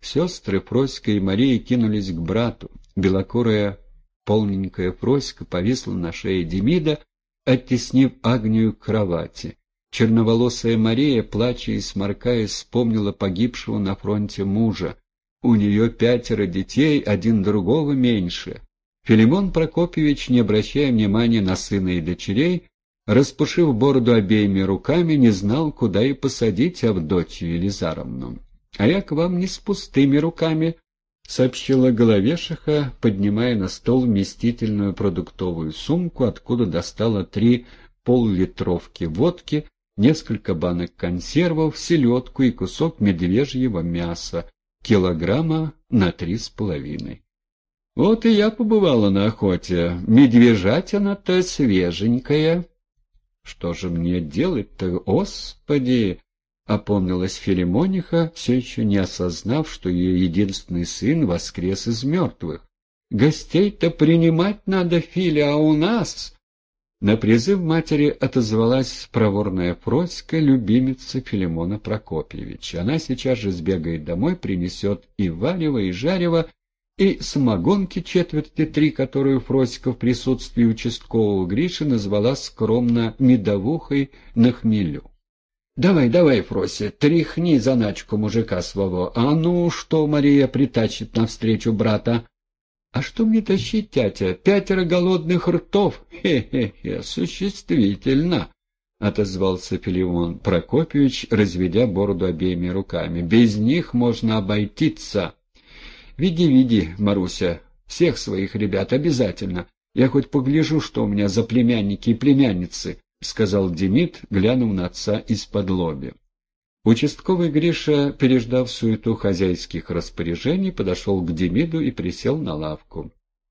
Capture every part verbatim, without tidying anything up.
Сестры Фроська и Мария кинулись к брату. Белокурая полненькая Фроська повисла на шее Демида, оттеснив Агнию к кровати. Черноволосая Мария, плача и сморкаясь, вспомнила погибшего на фронте мужа. У нее пятеро детей, один другого меньше. Филимон Прокопьевич, не обращая внимания на сына и дочерей, распушив бороду обеими руками, не знал, куда и посадить Авдотью Елизаровну. — А я к вам не с пустыми руками, — сообщила Головешиха, поднимая на стол вместительную продуктовую сумку, откуда достала три поллитровки водки, несколько банок консервов, селедку и кусок медвежьего мяса, килограмма на три с половиной. — Вот и я побывала на охоте. Медвежатина-то свеженькая. — Что же мне делать-то, Господи? — опомнилась Филимониха, все еще не осознав, что ее единственный сын воскрес из мертвых. — Гостей-то принимать надо, Филя, а у нас... На призыв матери отозвалась проворная Фроська, любимица Филимона Прокопьевича. Она сейчас же сбегает домой, принесет и варево, и жарево, и самогонки четверти три, которую Фроська в присутствии участкового Гриши назвала скромно медовухой на хмелю. — Давай, давай, Фрося, тряхни заначку мужика своего. А ну, что Мария притащит навстречу брата? — А что мне тащить, тятя? Пятеро голодных ртов? Хе-хе-хе, существительно, — отозвался Филимон Прокопьевич, разведя бороду обеими руками. — Без них можно обойтиться. — Веди, веди, Маруся, всех своих ребят обязательно. Я хоть погляжу, что у меня за племянники и племянницы, — сказал Демид, глянув на отца из-под лобья. Участковый Гриша, переждав суету хозяйских распоряжений, подошел к Демиду и присел на лавку.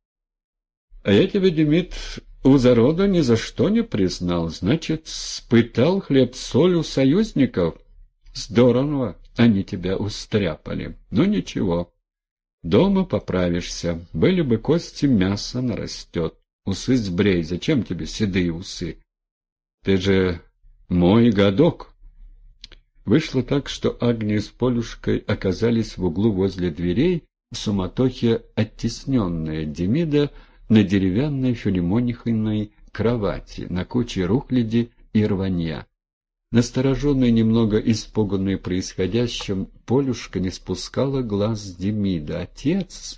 — А я тебя, Демид, у зарода ни за что не признал. Значит, спытал хлеб-соль у союзников? Здорово они тебя устряпали. Ну ничего, дома поправишься. Были бы кости, мясо нарастет. Усы сбрей, зачем тебе седые усы? Ты же мой годок. Вышло так, что Агния с Полюшкой оказались в углу возле дверей, в суматохе оттесненные Демида на деревянной Филимонихиной кровати, на куче рухляди и рванья. Настороженный, немного испуганный происходящим, Полюшка не спускала глаз с Демида. «Отец?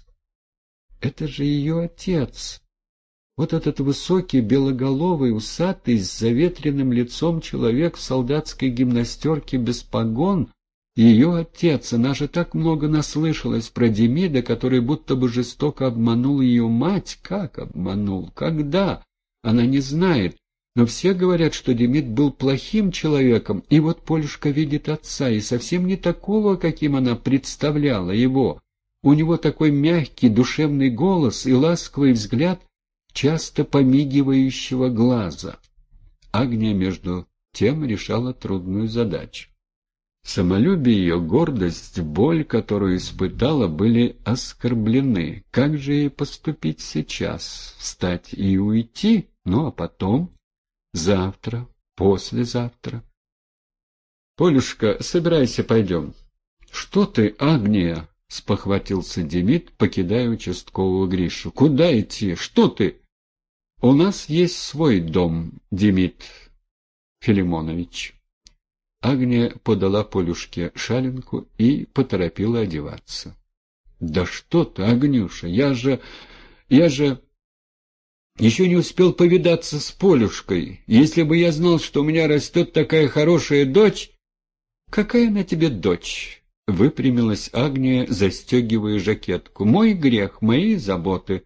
Это же ее отец!» Вот этот высокий, белоголовый, усатый, с заветренным лицом человек в солдатской гимнастерке без погон — ее отец. Она же так много наслышалась про Демида, который будто бы жестоко обманул ее мать. Как обманул? Когда? Она не знает. Но все говорят, что Демид был плохим человеком, и вот Полюшка видит отца, и совсем не такого, каким она представляла его. У него такой мягкий, душевный голос и ласковый взгляд часто помигивающего глаза. Агния, между тем, решала трудную задачу. Самолюбие ее, гордость, боль, которую испытала, были оскорблены. Как же ей поступить сейчас? Встать и уйти? Ну, а потом? Завтра? Послезавтра? Полюшка, собирайся, пойдем. Что ты, Агния? — спохватился Демид, покидая участкового Гришу. — Куда идти? Что ты? — У нас есть свой дом, Демид Филимонович. Агния подала Полюшке шаленку и поторопила одеваться. — Да что ты, Агнюша, я же... я же... еще не успел повидаться с Полюшкой. Если бы я знал, что у меня растет такая хорошая дочь... — Какая она тебе дочь? — выпрямилась Агния, застегивая жакетку. — Мой грех, мои заботы.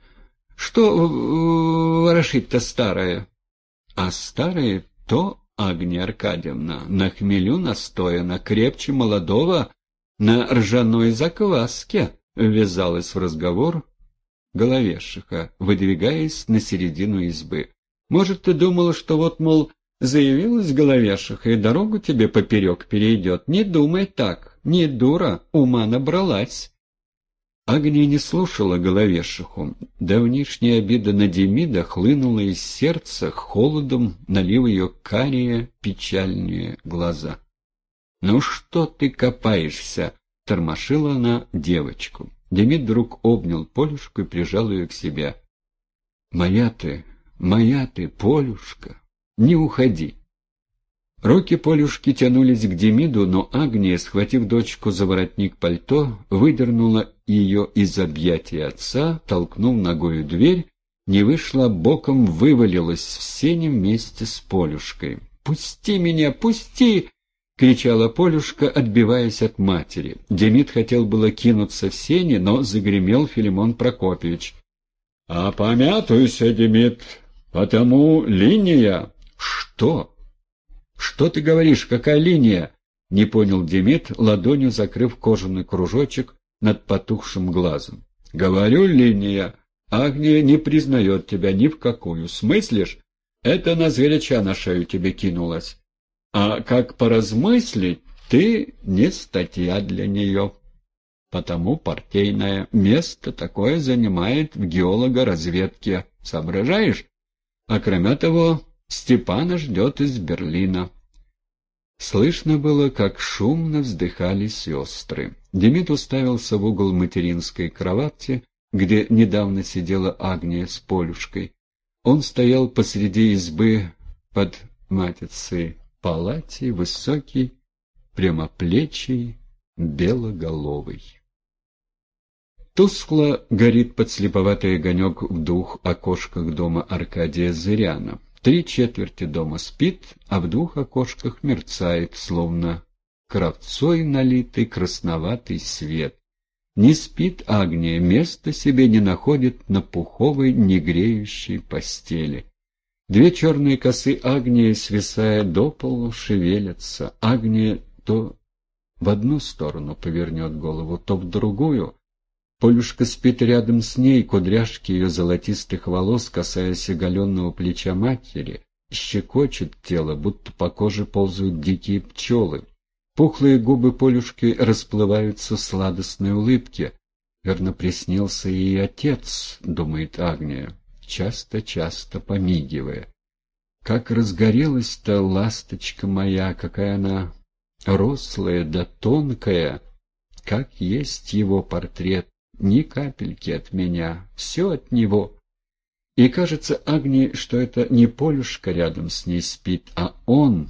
Что ворошить-то старое? А старое то, Агния Аркадьевна, на хмелю настояно, крепче молодого, на ржаной закваске, — ввязалась в разговор Головешиха, выдвигаясь на середину избы. — Может, ты думала, что вот, мол, заявилась Головешиха и дорогу тебе поперек перейдет? Не думай так, не дура, ума набралась. Агния не слушала Головешиху. Давнишняя обида на Демида хлынула из сердца, холодом налив ее карие, печальные глаза. — Ну что ты копаешься? — тормошила она девочку. Демид вдруг обнял Полюшку и прижал ее к себе. «Моя ты, моя ты, Полюшка, не уходи!» Руки Полюшки тянулись к Демиду, но Агния, схватив дочку за воротник пальто, выдернула ее из объятий отца, толкнув ногою дверь, не вышла, боком вывалилась в сени вместе с Полюшкой. «Пусти меня, пусти!» — кричала Полюшка, отбиваясь от матери. Демид хотел было кинуться в сени, но загремел Филимон Прокопьевич. «Опомятуйся, Демид, потому линия...» «Что? Что ты говоришь? Какая линия?» — не понял Демид, ладонью закрыв кожаный кружочек над потухшим глазом. «Говорю, линия. Агния не признает тебя ни в какую. Смыслишь? Это она сгоряча на шею тебе кинулась. А как поразмыслить, ты не статья для нее. Потому партийное место такое занимает в геолого-разведке. Соображаешь? А кроме того, Степана ждет из Берлина». Слышно было, как шумно вздыхали сестры. Демид уставился в угол материнской кровати, где недавно сидела Агния с Полюшкой. Он стоял посреди избы под матицей палати, высокий, прямоплечий, белоголовый. Тускло горит подслеповатый огонек в двух окошках дома Аркадия Зыряна. Три четверти дома спит, а в двух окошках мерцает, словно кравцой налитый красноватый свет. Не спит Агния, места себе не находит на пуховой негреющей постели. Две черные косы Агнии, свисая до полу, шевелятся. Агния то в одну сторону повернет голову, то в другую. Полюшка спит рядом с ней, кудряшки ее золотистых волос, касаясь оголенного плеча матери, щекочет тело, будто по коже ползают дикие пчелы. Пухлые губы Полюшки расплываются в сладостной улыбке. Верно, приснился ей отец, думает Агния, часто-часто помигивая. Как разгорелась-то ласточка моя, какая она рослая да тонкая, как есть его портрет. Ни капельки от меня, все от него. И кажется Агнии, что это не Полюшка рядом с ней спит, а он,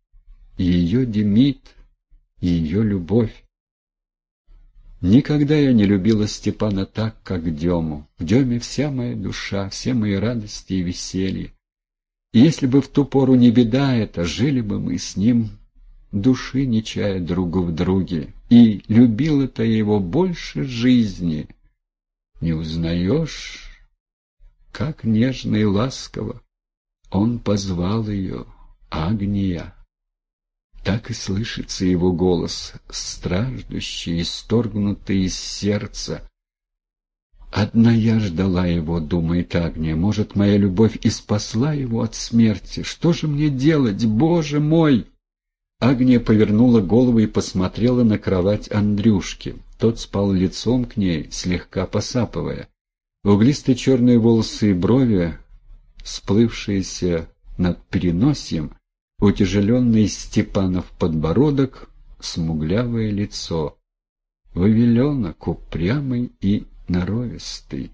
ее Демид, ее любовь. Никогда я не любила Степана так, как Дему. В Деме вся моя душа, все мои радости и веселье. И если бы в ту пору не беда эта, жили бы мы с ним, души не чая другу в друге, и любила-то его больше жизни. Не узнаешь, как нежно и ласково он позвал ее, Агния. Так и слышится его голос, страждущий, исторгнутый из сердца. Одна я ждала его, думает Агния, может, моя любовь и спасла его от смерти. Что же мне делать, Боже мой? Агния повернула голову и посмотрела на кровать Андрюшки. Тот спал лицом к ней, слегка посапывая. Углистые черные волосы и брови, сплывшиеся над переносием, утяжеленный Степанов подбородок, смуглявое лицо. Вавиленок упрямый и норовистый.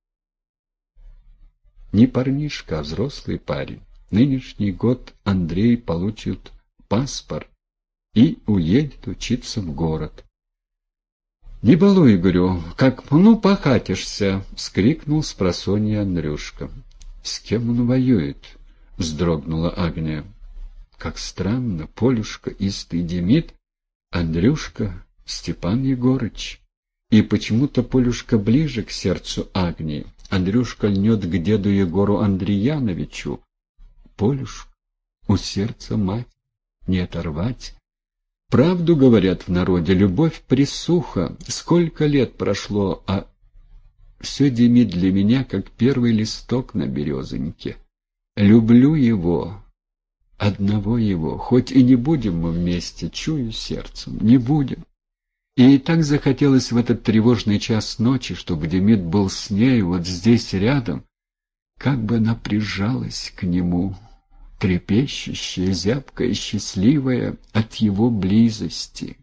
Не парнишка, а взрослый парень. Нынешний год Андрей получит паспорт и уедет учиться в город. «Не балуй, говорю, как ну покатишься!» — вскрикнул спросонья Андрюшка. «С кем он воюет?» — вздрогнула Агния. «Как странно, Полюшка истый Демид, Андрюшка Степан Егорыч. И почему-то Полюшка ближе к сердцу Агнии. Андрюшка льнет к деду Егору Андреяновичу. Полюшка у сердца мать, не оторвать». Правду говорят в народе, любовь присуха. Сколько лет прошло, а все Демид для меня, как первый листок на березоньке. Люблю его, одного его, хоть и не будем мы вместе, чую сердцем, не будем. И так захотелось в этот тревожный час ночи, чтобы Демид был с ней вот здесь рядом, как бы она прижалась к нему, трепещущая, зябкая, счастливая от его близости.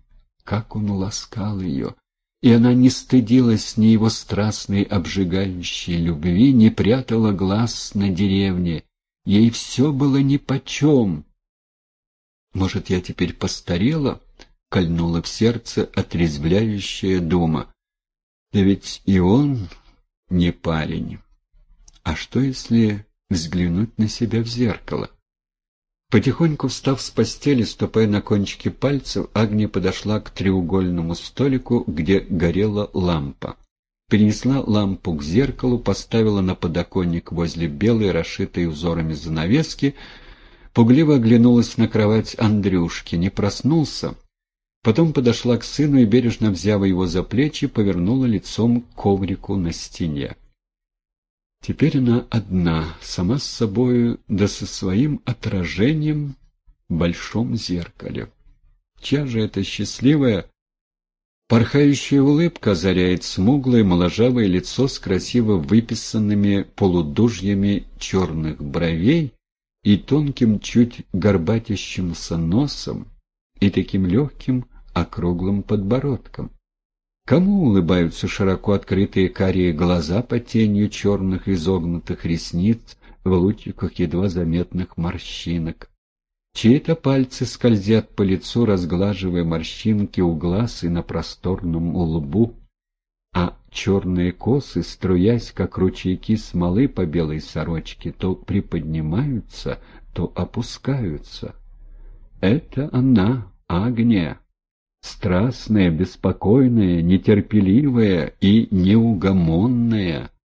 как он ласкал ее! И она не стыдилась ни его страстной обжигающей любви, не прятала глаз на деревне. Ей все было нипочем. «Может, я теперь постарела?» — кольнула в сердце отрезвляющая дума. «Да ведь и он не парень. А что, если взглянуть на себя в зеркало?» Потихоньку встав с постели, ступая на кончики пальцев, Агния подошла к треугольному столику, где горела лампа. Перенесла лампу к зеркалу, поставила на подоконник возле белой, расшитой узорами занавески, пугливо оглянулась на кровать Андрюшки, не проснулся. Потом подошла к сыну и, бережно взяв его за плечи, повернула лицом к коврику на стене. Теперь она одна, сама с собою, да со своим отражением в большом зеркале. Чья же это счастливая, порхающая улыбка озаряет смуглое моложавое лицо с красиво выписанными полудужьями черных бровей и тонким, чуть горбатящимся носом и таким легким округлым подбородком. Кому улыбаются широко открытые карие глаза под тенью черных изогнутых ресниц в лучиках едва заметных морщинок? Чьи-то пальцы скользят по лицу, разглаживая морщинки у глаз и на просторном лбу, а черные косы, струясь, как ручейки смолы по белой сорочке, то приподнимаются, то опускаются. Это она, Агния. Страстная, беспокойная, нетерпеливая и неугомонная.